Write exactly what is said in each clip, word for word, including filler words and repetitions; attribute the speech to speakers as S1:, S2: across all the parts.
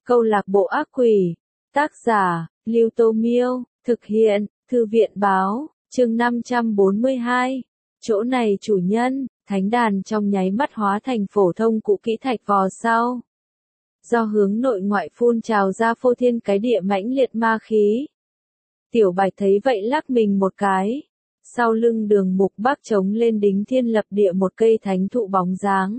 S1: Câu lạc bộ ác quỷ. Tác giả, Lưu Tô Miêu. Thực hiện, Thư viện Báo. Chương năm trăm bốn mươi hai. Chỗ này chủ nhân, thánh đàn trong nháy mắt hóa thành phổ thông cũ kỹ thạch vò sau. Do hướng nội ngoại phun trào ra phô thiên cái địa mãnh liệt ma khí. Tiểu Bạch thấy vậy lắc mình một cái. Sau lưng Đường Mục Bắc chống lên đính thiên lập địa một cây thánh thụ bóng dáng.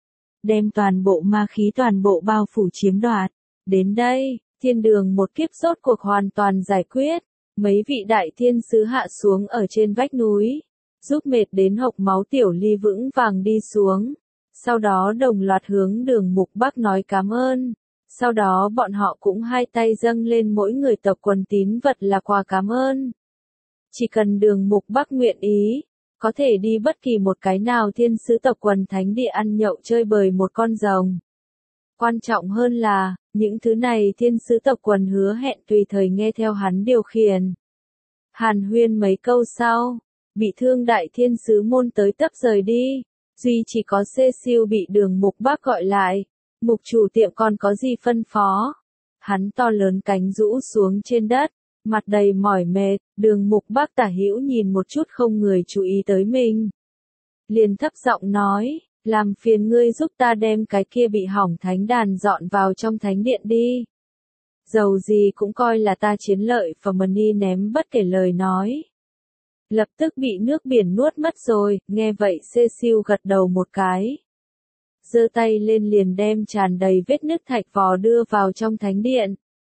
S1: Đem toàn bộ ma khí toàn bộ bao phủ chiếm đoạt. Đến đây, thiên đường một kiếp rốt cuộc hoàn toàn giải quyết. Mấy vị đại thiên sứ hạ xuống ở trên vách núi. Giúp mệt đến hộc máu Tiểu Ly vững vàng đi xuống. Sau đó đồng loạt hướng Đường Mục Bắc nói cảm ơn. Sau đó bọn họ cũng hai tay dâng lên mỗi người tộc quần tín vật là quà cảm ơn. Chỉ cần Đường Mục Bắc nguyện ý, có thể đi bất kỳ một cái nào thiên sứ tộc quần thánh địa ăn nhậu chơi bời một con rồng. Quan trọng hơn là, những thứ này thiên sứ tộc quần hứa hẹn tùy thời nghe theo hắn điều khiển. Hàn huyên mấy câu sau, bị thương đại thiên sứ môn tới tấp rời đi, duy chỉ có Cecil bị Đường Mục Bắc gọi lại. Mục chủ tiệm còn có gì phân phó? Hắn to lớn cánh rũ xuống trên đất, mặt đầy mỏi mệt, Đường Mục Bắc tả hữu nhìn một chút không người chú ý tới mình. Liền thấp giọng nói, làm phiền ngươi giúp ta đem cái kia bị hỏng thánh đàn dọn vào trong thánh điện đi. Dầu gì cũng coi là ta chiến lợi và money ném bất kể lời nói. Lập tức bị nước biển nuốt mất rồi, nghe vậy Cecil gật đầu một cái. Giơ tay lên liền đem tràn đầy vết nứt thạch vò đưa vào trong thánh điện.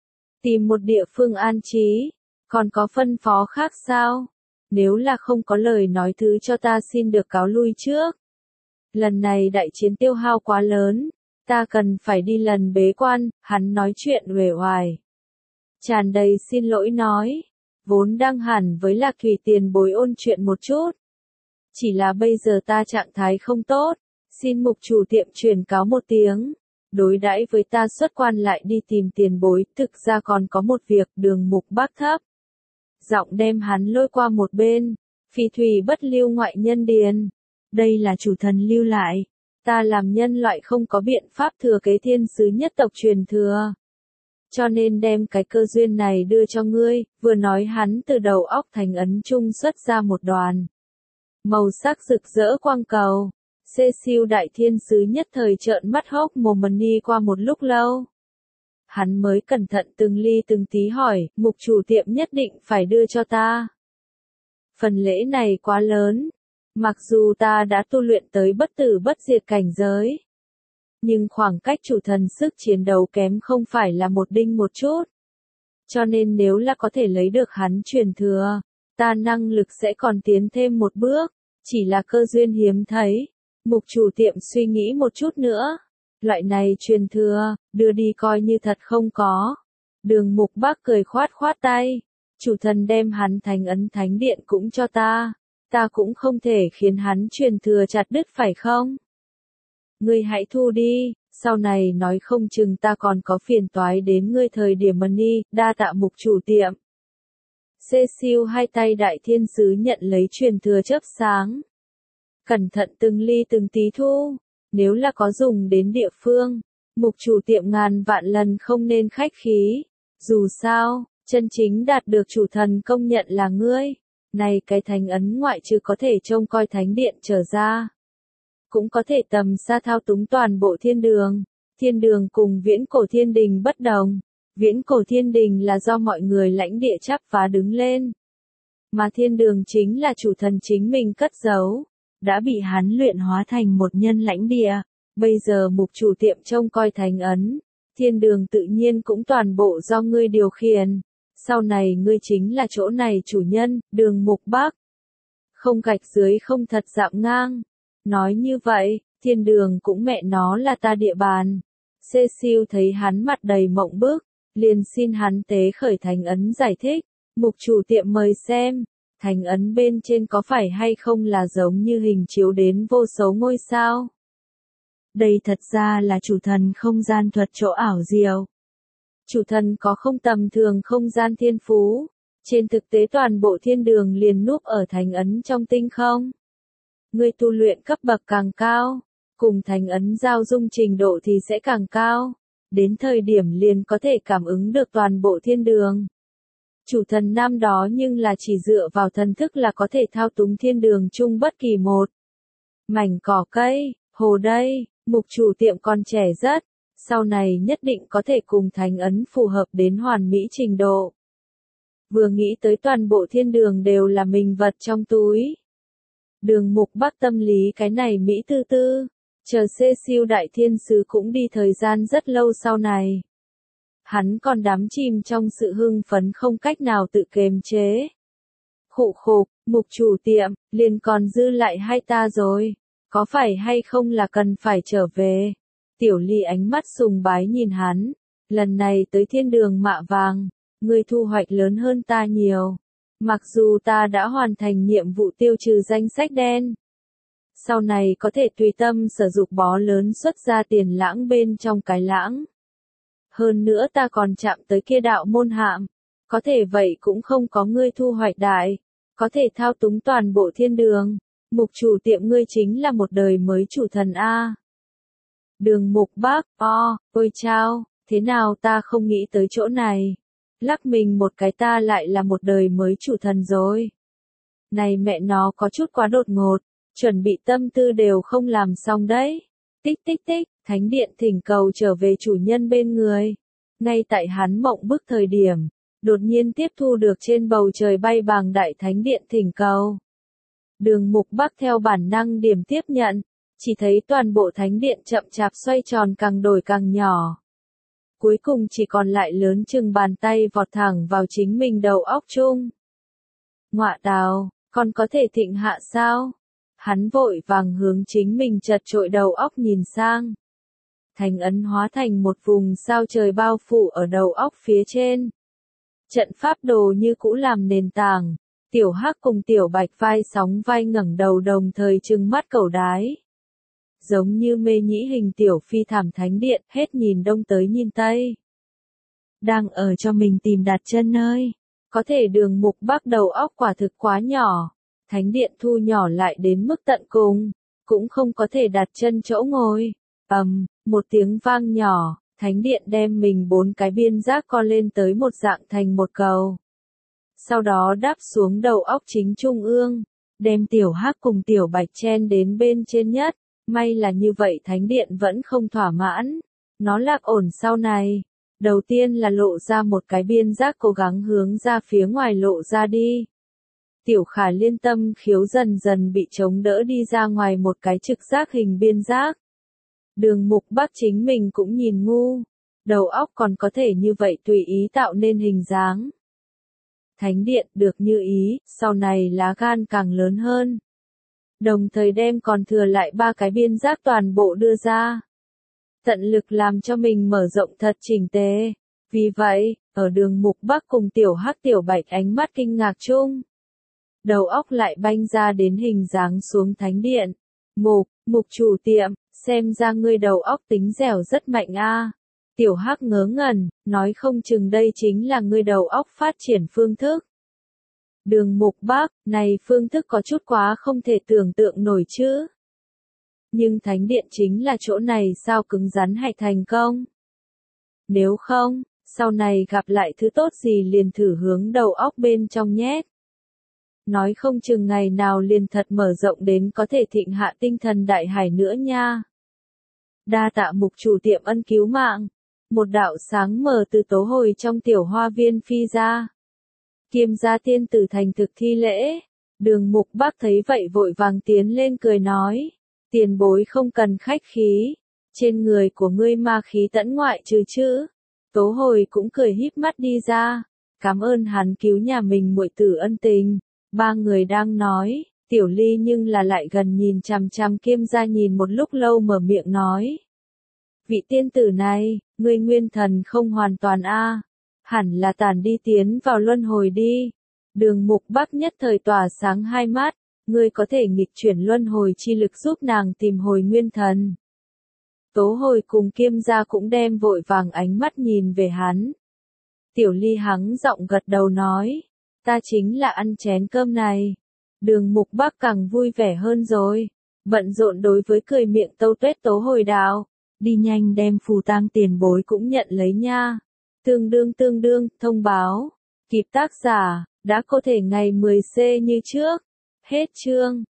S1: Tìm một địa phương an trí, còn có phân phó khác sao? Nếu là không có lời nói thứ cho ta xin được cáo lui trước. Lần này đại chiến tiêu hao quá lớn, ta cần phải đi lần bế quan, hắn nói chuyện uể oải. Tràn đầy xin lỗi nói, vốn đang hẳn với Lạc Thủy tiền bối ôn chuyện một chút. Chỉ là bây giờ ta trạng thái không tốt. Xin mục chủ tiệm truyền cáo một tiếng, đối đãi với ta xuất quan lại đi tìm tiền bối, thực ra còn có một việc. Đường Mục Bắc thấp giọng đem hắn lôi qua một bên, phỉ thủy bất lưu ngoại nhân điền, đây là chủ thần lưu lại, ta làm nhân loại không có biện pháp thừa kế thiên sứ nhất tộc truyền thừa. Cho nên đem cái cơ duyên này đưa cho ngươi, vừa nói hắn từ đầu óc thành ấn trung xuất ra một đoàn. Màu sắc rực rỡ quang cầu. Cecil đại thiên sứ nhất thời trợn mắt hốc mồm money qua một lúc lâu. Hắn mới cẩn thận từng ly từng tí hỏi, mục chủ tiệm nhất định phải đưa cho ta. Phần lễ này quá lớn, mặc dù ta đã tu luyện tới bất tử bất diệt cảnh giới. Nhưng khoảng cách chủ thần sức chiến đấu kém không phải là một đinh một chút. Cho nên nếu là có thể lấy được hắn truyền thừa, ta năng lực sẽ còn tiến thêm một bước, chỉ là cơ duyên hiếm thấy. Mục chủ tiệm suy nghĩ một chút nữa. Loại này truyền thừa, đưa đi coi như thật không có. Đường Mục Bắc cười khoát khoát tay. Chủ thần đem hắn thành ấn thánh điện cũng cho ta. Ta cũng không thể khiến hắn truyền thừa chặt đứt phải không? Ngươi hãy thu đi, sau này nói không chừng ta còn có phiền toái đến ngươi thời điểm money, đa tạ mục chủ tiệm. Cecil hai tay đại thiên sứ nhận lấy truyền thừa chớp sáng. Cẩn thận từng ly từng tí thu, nếu là có dùng đến địa phương, mục chủ tiệm ngàn vạn lần không nên khách khí. Dù sao, chân chính đạt được chủ thần công nhận là ngươi, này cái thánh ấn ngoại trừ có thể trông coi thánh điện trở ra. Cũng có thể tầm xa thao túng toàn bộ thiên đường. Thiên đường cùng viễn cổ thiên đình bất đồng. Viễn cổ thiên đình là do mọi người lãnh địa chắp vá đứng lên. Mà thiên đường chính là chủ thần chính mình cất giấu. Đã bị hắn luyện hóa thành một nhân lãnh địa, bây giờ mục chủ tiệm trông coi thánh ấn, thiên đường tự nhiên cũng toàn bộ do ngươi điều khiển, sau này ngươi chính là chỗ này chủ nhân. Đường Mục Bắc không gạch dưới không thật dạo ngang, nói như vậy, thiên đường cũng mẹ nó là ta địa bàn. Cecil thấy hắn mặt đầy mộng bức, liền xin hắn tế khởi thánh ấn giải thích, mục chủ tiệm mời xem. Thành ấn bên trên có phải hay không là giống như hình chiếu đến vô số ngôi sao? Đây thật ra là chủ thần không gian thuật chỗ ảo diệu. Chủ thần có không tầm thường không gian thiên phú. Trên thực tế toàn bộ thiên đường liền núp ở thành ấn trong tinh không. Người tu luyện cấp bậc càng cao, cùng thành ấn giao dung trình độ thì sẽ càng cao. đến thời điểm liền có thể cảm ứng được toàn bộ thiên đường. Chủ thần năm đó nhưng là chỉ dựa vào thần thức là có thể thao túng thiên đường chung bất kỳ một mảnh cỏ cây, hồ đây, mục chủ tiệm còn trẻ rất, sau này nhất định có thể cùng thánh ấn phù hợp đến hoàn mỹ trình độ. Vừa nghĩ tới toàn bộ thiên đường đều là mình vật trong túi. Đường Mục Bắc tâm lý cái này Mỹ tư tư, chờ xê siêu đại thiên sứ cũng đi thời gian rất lâu sau này. Hắn còn đắm chìm trong sự hưng phấn không cách nào tự kiềm chế. Khụ khục, Mục chủ tiệm, liền còn dư lại hai ta rồi, có phải hay không là cần phải trở về? Tiểu Ly ánh mắt sùng bái nhìn hắn, lần này tới thiên đường mạ vàng, ngươi thu hoạch lớn hơn ta nhiều. Mặc dù ta đã hoàn thành nhiệm vụ tiêu trừ danh sách đen, sau này có thể tùy tâm sử dụng bó lớn xuất ra tiền lãng bên trong cái lãng. Hơn nữa ta còn chạm tới kia đạo môn hạm, có thể vậy cũng không có ngươi thu hoạch đại, có thể thao túng toàn bộ thiên đường. Mục chủ tiệm ngươi chính là một đời mới chủ thần A. Đường Mục Bắc, o, ôi chao, thế nào ta không nghĩ tới chỗ này. Lắc mình một cái ta lại là một đời mới chủ thần rồi. Này mẹ nó có chút quá đột ngột, chuẩn bị tâm tư đều không làm xong đấy. Tích tích tích, thánh điện thỉnh cầu trở về chủ nhân bên người. Ngay tại hắn mộng bức thời điểm, đột nhiên tiếp thu được trên bầu trời bay bàng đại thánh điện thỉnh cầu. Đường Mục Bắc theo bản năng điểm tiếp nhận, chỉ thấy toàn bộ thánh điện chậm chạp xoay tròn càng đổi càng nhỏ. Cuối cùng chỉ còn lại lớn chừng bàn tay vọt thẳng vào chính mình đầu óc chung. Ngọa tào, còn có thể thịnh hạ sao? Hắn vội vàng hướng chính mình chật trội đầu óc nhìn sang. Thành ấn hóa thành một vùng sao trời bao phủ ở đầu óc phía trên. Trận pháp đồ như cũ làm nền tảng, tiểu hắc cùng tiểu bạch vai sóng vai ngẩng đầu đồng thời trừng mắt cẩu đái. Giống như mê nhĩ hình tiểu phi thảm thánh điện, hết nhìn đông tới nhìn tây. Đang ở cho mình tìm đặt chân nơi, có thể Đường Mục Bắc đầu óc quả thực quá nhỏ, thánh điện thu nhỏ lại đến mức tận cùng, cũng không có thể đặt chân chỗ ngồi. Ầm, um, một tiếng vang nhỏ, thánh điện đem mình bốn cái biên giác co lên tới một dạng thành một cầu. Sau đó đáp xuống đầu óc chính trung ương, đem tiểu hắc cùng tiểu bạch chen đến bên trên nhất. May là như vậy thánh điện vẫn không thỏa mãn. Nó lạc ổn sau này. Đầu tiên là lộ ra một cái biên giác cố gắng hướng ra phía ngoài lộ ra đi. Tiểu Khả Liên tâm khiếu dần dần bị chống đỡ đi ra ngoài một cái trực giác hình biên giác. Đường Mục Bắc chính mình cũng nhìn ngu. Đầu óc còn có thể như vậy tùy ý tạo nên hình dáng. Thánh điện được như ý, sau này lá gan càng lớn hơn. Đồng thời đem còn thừa lại ba cái biên giác toàn bộ đưa ra. Tận lực làm cho mình mở rộng thật chỉnh tề. Vì vậy, ở Đường Mục Bắc cùng tiểu hắc tiểu bạch ánh mắt kinh ngạc chung. Đầu óc lại banh ra đến hình dáng xuống thánh điện. Mục, mục chủ tiệm, xem ra ngươi đầu óc tính dẻo rất mạnh a. Tiểu hắc ngớ ngẩn, nói không chừng đây chính là ngươi đầu óc phát triển phương thức. Đường Mục Bắc, này phương thức có chút quá không thể tưởng tượng nổi chứ. Nhưng thánh điện chính là chỗ này sao cứng rắn hay thành công. Nếu không, sau này gặp lại thứ tốt gì liền thử hướng đầu óc bên trong nhét. Nói không chừng ngày nào liền thật mở rộng đến có thể thịnh hạ tinh thần đại hải nữa nha. Đa tạ mục chủ tiệm ân cứu mạng. Một đạo sáng mờ từ tố hồi trong tiểu hoa viên phi ra. Kiêm gia tiên tử thành thực thi lễ. Đường Mục Bắc thấy vậy vội vàng tiến lên cười nói. Tiền bối không cần khách khí. Trên người của ngươi ma khí tẫn ngoại trừ chứ. Tố hồi cũng cười híp mắt đi ra. Cảm ơn hắn cứu nhà mình muội tử ân tình. Ba người đang nói. Tiểu Ly nhưng là lại gần nhìn chằm chằm Kiêm gia nhìn một lúc lâu mở miệng nói. Vị tiên tử này, ngươi nguyên thần không hoàn toàn a, hẳn là tản đi tiến vào luân hồi đi. Đường Mục Bắc nhất thời tỏa sáng hai mắt, ngươi có thể nghịch chuyển luân hồi chi lực giúp nàng tìm hồi nguyên thần. Tố hồi cùng Kiêm gia cũng đem vội vàng ánh mắt nhìn về hắn. Tiểu Ly hắng giọng gật đầu nói, ta chính là ăn chén cơm này. Đường Mục Bắc càng vui vẻ hơn rồi, bận rộn đối với cười miệng tâu tuét tố hồi đạo. đi nhanh đem phù tang tiền bối cũng nhận lấy nha. Tương đương tương đương, thông báo. Kịp tác giả, đã có thể ngày mười C như trước. Hết chương.